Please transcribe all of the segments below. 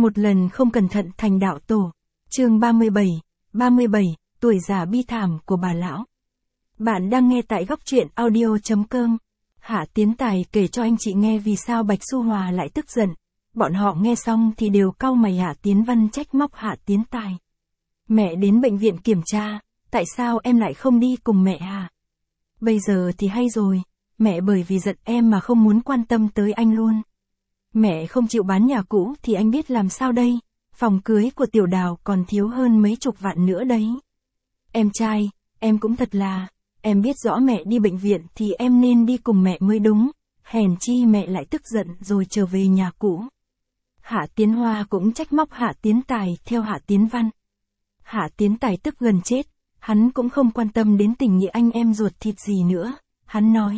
Một lần không cẩn thận thành đạo tổ. Chương 37, tuổi già bi thảm của bà lão. Bạn đang nghe tại góc truyện audio.com. Hạ Tiến Tài kể cho anh chị nghe vì sao Bạch Xu Hòa lại tức giận. Bọn họ nghe xong thì đều cau mày. Hạ Tiến Văn trách móc Hạ Tiến Tài. Mẹ đến bệnh viện kiểm tra, tại sao em lại không đi cùng mẹ à? Bây giờ thì hay rồi, mẹ bởi vì giận em mà không muốn quan tâm tới anh luôn. Mẹ không chịu bán nhà cũ thì anh biết làm sao đây, phòng cưới của Tiểu Đào còn thiếu hơn mấy chục vạn nữa đấy. Em trai, em cũng thật là, em biết rõ mẹ đi bệnh viện thì em nên đi cùng mẹ mới đúng, hèn chi mẹ lại tức giận rồi trở về nhà cũ. Hạ Tiến Hoa cũng trách móc Hạ Tiến Tài theo Hạ Tiến Văn. Hạ Tiến Tài tức gần chết, hắn cũng không quan tâm đến tình nghĩa anh em ruột thịt gì nữa, hắn nói.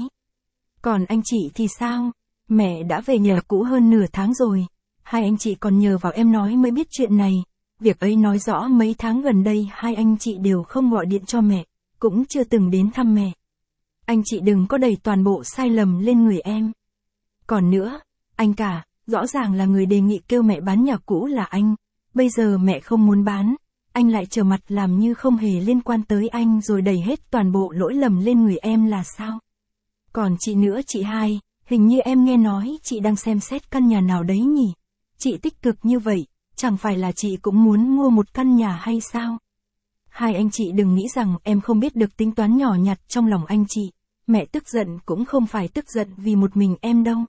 Còn anh chị thì sao? Mẹ đã về nhà cũ hơn nửa tháng rồi, hai anh chị còn nhờ vào em nói mới biết chuyện này, việc ấy nói rõ mấy tháng gần đây hai anh chị đều không gọi điện cho mẹ, cũng chưa từng đến thăm mẹ. Anh chị đừng có đẩy toàn bộ sai lầm lên người em. Còn nữa, anh cả, rõ ràng là người đề nghị kêu mẹ bán nhà cũ là anh, bây giờ mẹ không muốn bán, anh lại trở mặt làm như không hề liên quan tới anh rồi đẩy hết toàn bộ lỗi lầm lên người em là sao? Còn chị nữa chị hai, hình như em nghe nói chị đang xem xét căn nhà nào đấy nhỉ? Chị tích cực như vậy, chẳng phải là chị cũng muốn mua một căn nhà hay sao? Hai anh chị đừng nghĩ rằng em không biết được tính toán nhỏ nhặt trong lòng anh chị, mẹ tức giận cũng không phải tức giận vì một mình em đâu.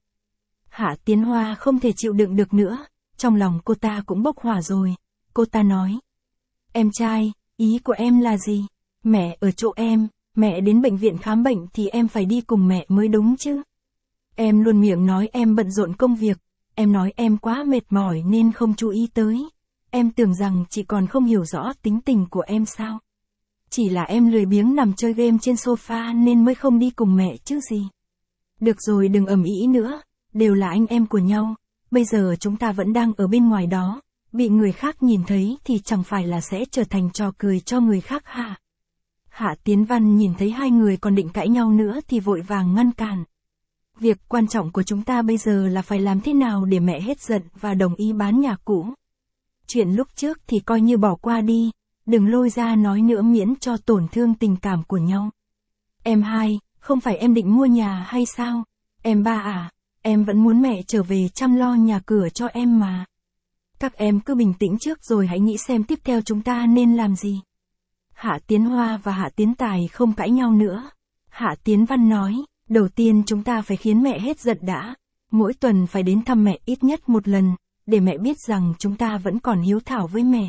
Hạ Tiến Hoa không thể chịu đựng được nữa, trong lòng cô ta cũng bốc hỏa rồi, cô ta nói. Em trai, ý của em là gì? Mẹ ở chỗ em, mẹ đến bệnh viện khám bệnh thì em phải đi cùng mẹ mới đúng chứ. Em luôn miệng nói em bận rộn công việc, em nói em quá mệt mỏi nên không chú ý tới. Em tưởng rằng chị còn không hiểu rõ tính tình của em sao? Chỉ là em lười biếng nằm chơi game trên sofa nên mới không đi cùng mẹ chứ gì. Được rồi đừng ầm ĩ nữa, đều là anh em của nhau, bây giờ chúng ta vẫn đang ở bên ngoài đó, bị người khác nhìn thấy thì chẳng phải là sẽ trở thành trò cười cho người khác hả? Hạ Tiến Văn nhìn thấy hai người còn định cãi nhau nữa thì vội vàng ngăn cản. Việc quan trọng của chúng ta bây giờ là phải làm thế nào để mẹ hết giận và đồng ý bán nhà cũ. Chuyện lúc trước thì coi như bỏ qua đi, đừng lôi ra nói nữa miễn cho tổn thương tình cảm của nhau. Em hai, không phải em định mua nhà hay sao? Em ba à, em vẫn muốn mẹ trở về chăm lo nhà cửa cho em mà. Các em cứ bình tĩnh trước rồi hãy nghĩ xem tiếp theo chúng ta nên làm gì. Hạ Tiến Hoa và Hạ Tiến Tài không cãi nhau nữa. Hạ Tiến Văn nói, đầu tiên chúng ta phải khiến mẹ hết giận đã. Mỗi tuần phải đến thăm mẹ ít nhất một lần, để mẹ biết rằng chúng ta vẫn còn hiếu thảo với mẹ.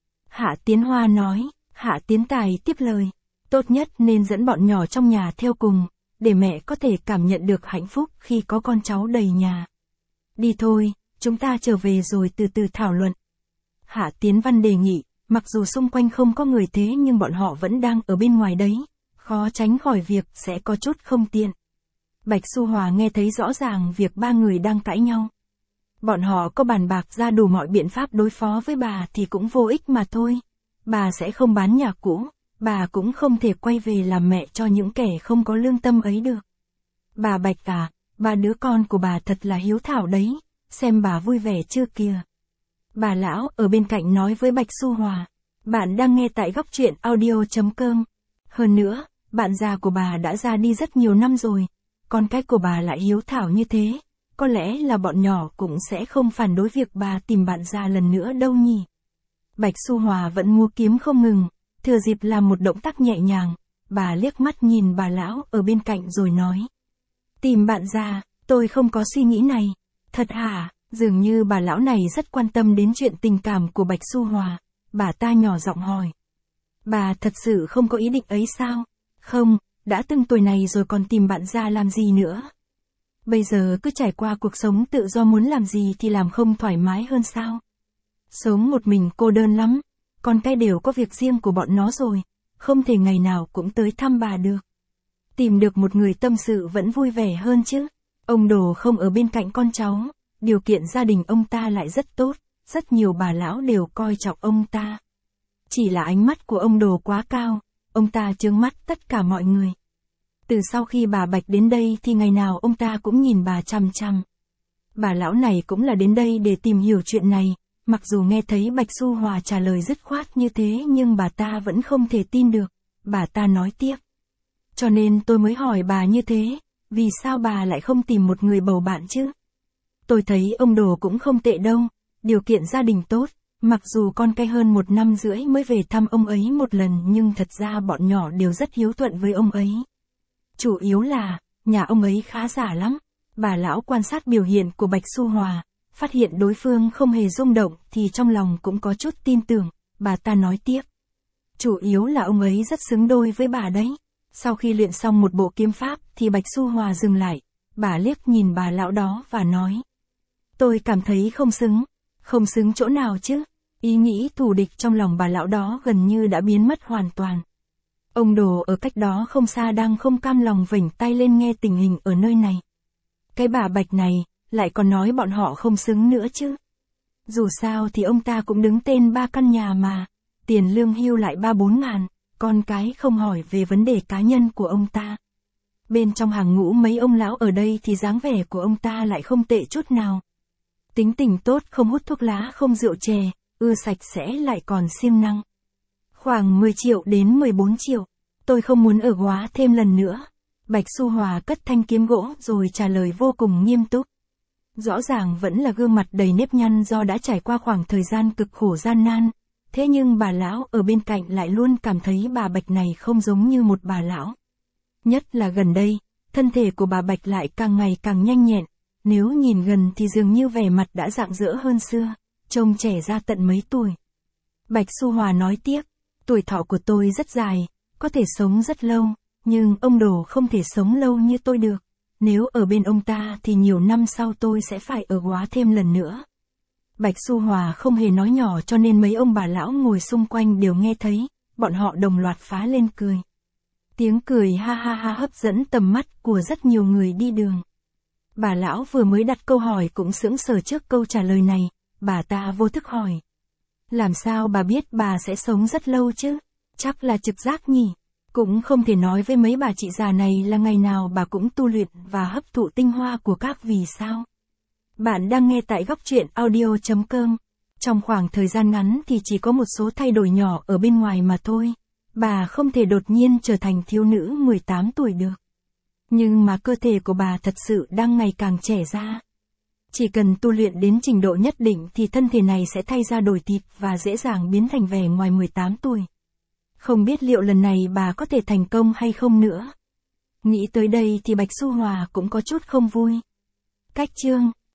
Hạ Tiến Hoa nói, Hạ Tiến Tài tiếp lời, tốt nhất nên dẫn bọn nhỏ trong nhà theo cùng, để mẹ có thể cảm nhận được hạnh phúc khi có con cháu đầy nhà. Đi thôi, chúng ta trở về rồi từ từ thảo luận. Hạ Tiến Văn đề nghị, mặc dù xung quanh không có người thế nhưng bọn họ vẫn đang ở bên ngoài đấy, khó tránh khỏi việc sẽ có chút không tiện. Bạch Xu Hòa nghe thấy rõ ràng việc ba người đang cãi nhau. Bọn họ có bàn bạc ra đủ mọi biện pháp đối phó với bà thì cũng vô ích mà thôi. Bà sẽ không bán nhà cũ, bà cũng không thể quay về làm mẹ cho những kẻ không có lương tâm ấy được. Bà Bạch à, ba đứa con của bà thật là hiếu thảo đấy, xem bà vui vẻ chưa kìa. Bà lão ở bên cạnh nói với Bạch Xu Hòa, bạn đang nghe tại góc truyện audio.com. Hơn nữa, bạn già của bà đã ra đi rất nhiều năm rồi, con cái của bà lại hiếu thảo như thế, có lẽ là bọn nhỏ cũng sẽ không phản đối việc bà tìm bạn già lần nữa đâu nhỉ. Bạch Xu Hòa vẫn múa kiếm không ngừng, thừa dịp làm một động tác nhẹ nhàng, bà liếc mắt nhìn bà lão ở bên cạnh rồi nói. Tìm bạn già, tôi không có suy nghĩ này. Thật hả? Dường như bà lão này rất quan tâm đến chuyện tình cảm của Bạch Xu Hòa, bà ta nhỏ giọng hỏi. Bà thật sự không có ý định ấy sao? Không, đã từng tuổi này rồi còn tìm bạn già làm gì nữa? Bây giờ cứ trải qua cuộc sống tự do muốn làm gì thì làm không thoải mái hơn sao? Sống một mình cô đơn lắm, con cái đều có việc riêng của bọn nó rồi, không thể ngày nào cũng tới thăm bà được. Tìm được một người tâm sự vẫn vui vẻ hơn chứ. Ông Đồ không ở bên cạnh con cháu, điều kiện gia đình ông ta lại rất tốt, rất nhiều bà lão đều coi trọng ông ta. Chỉ là ánh mắt của ông Đồ quá cao, ông ta chướng mắt tất cả mọi người. Từ sau khi bà Bạch đến đây thì ngày nào ông ta cũng nhìn bà chằm chằm. Bà lão này cũng là đến đây để tìm hiểu chuyện này, Mặc dù nghe thấy Bạch Xu Hòa trả lời dứt khoát như thế nhưng bà ta vẫn không thể tin được. Bà ta nói tiếp. Cho nên tôi mới hỏi bà như thế, vì sao bà lại không tìm một người bầu bạn chứ? Tôi thấy ông Đồ cũng không tệ đâu, điều kiện gia đình tốt, mặc dù con cái hơn 1 năm rưỡi mới về thăm ông ấy một lần nhưng thật ra bọn nhỏ đều rất hiếu thuận với ông ấy. Chủ yếu là, nhà ông ấy khá giả lắm. Bà lão quan sát biểu hiện của Bạch Xu Hòa, phát hiện đối phương không hề rung động thì trong lòng cũng có chút tin tưởng, bà ta nói tiếp. Chủ yếu là ông ấy rất xứng đôi với bà đấy. Sau khi luyện xong một bộ kiếm pháp thì Bạch Xu Hòa dừng lại, bà liếc nhìn bà lão đó và nói. Tôi cảm thấy không xứng. Không xứng chỗ nào chứ? Ý nghĩ thù địch trong lòng bà lão đó gần như đã biến mất hoàn toàn. Ông Đồ ở cách đó không xa đang không cam lòng vểnh tay lên nghe tình hình ở nơi này. Cái bà Bạch này, lại còn nói bọn họ không xứng nữa chứ. Dù sao thì ông ta cũng đứng tên 3 căn nhà mà, tiền lương hưu lại 3-4 ngàn, con cái không hỏi về vấn đề cá nhân của ông ta. Bên trong hàng ngũ mấy ông lão ở đây thì dáng vẻ của ông ta lại không tệ chút nào. Tính tình tốt, không hút thuốc lá, không rượu chè, sạch sẽ lại còn siêng năng. Khoảng 10 triệu đến 14 triệu. Tôi không muốn ở Góa thêm lần nữa. Bạch Xu Hòa cất thanh kiếm gỗ rồi trả lời vô cùng nghiêm túc. Rõ ràng vẫn là gương mặt đầy nếp nhăn do đã trải qua khoảng thời gian cực khổ gian nan. Thế nhưng bà lão ở bên cạnh lại luôn cảm thấy bà Bạch này không giống như một bà lão. Nhất là gần đây, thân thể của bà Bạch lại càng ngày càng nhanh nhẹn. Nếu nhìn gần thì dường như vẻ mặt đã rạng rỡ hơn xưa, trông trẻ ra tận mấy tuổi. Bạch Xu Hòa nói tiếp, tuổi thọ của tôi rất dài, có thể sống rất lâu, nhưng ông Đồ không thể sống lâu như tôi được. Nếu ở bên ông ta thì nhiều năm sau tôi sẽ phải ở Góa thêm lần nữa. Bạch Xu Hòa không hề nói nhỏ cho nên mấy ông bà lão ngồi xung quanh đều nghe thấy, bọn họ đồng loạt phá lên cười. Tiếng cười ha ha ha hấp dẫn tầm mắt của rất nhiều người đi đường. Bà lão vừa mới đặt câu hỏi cũng sững sờ trước câu trả lời này, bà ta vô thức hỏi. Làm sao bà biết bà sẽ sống rất lâu chứ? Chắc là trực giác nhỉ? Cũng không thể nói với mấy bà chị già này là ngày nào bà cũng tu luyện và hấp thụ tinh hoa của các vì sao. Bạn đang nghe tại Góc Truyện Audio.com. Trong khoảng thời gian ngắn thì chỉ có một số thay đổi nhỏ ở bên ngoài mà thôi. Bà không thể đột nhiên trở thành thiếu nữ 18 tuổi được. Nhưng mà cơ thể của bà thật sự đang ngày càng trẻ ra. Chỉ cần tu luyện đến trình độ nhất định thì thân thể này sẽ thay ra đổi thịt và dễ dàng biến thành vẻ ngoài 18 tuổi. Không biết liệu lần này bà có thể thành công hay không nữa. Nghĩ tới đây thì Bạch Xu Hòa cũng có chút không vui. Cách chương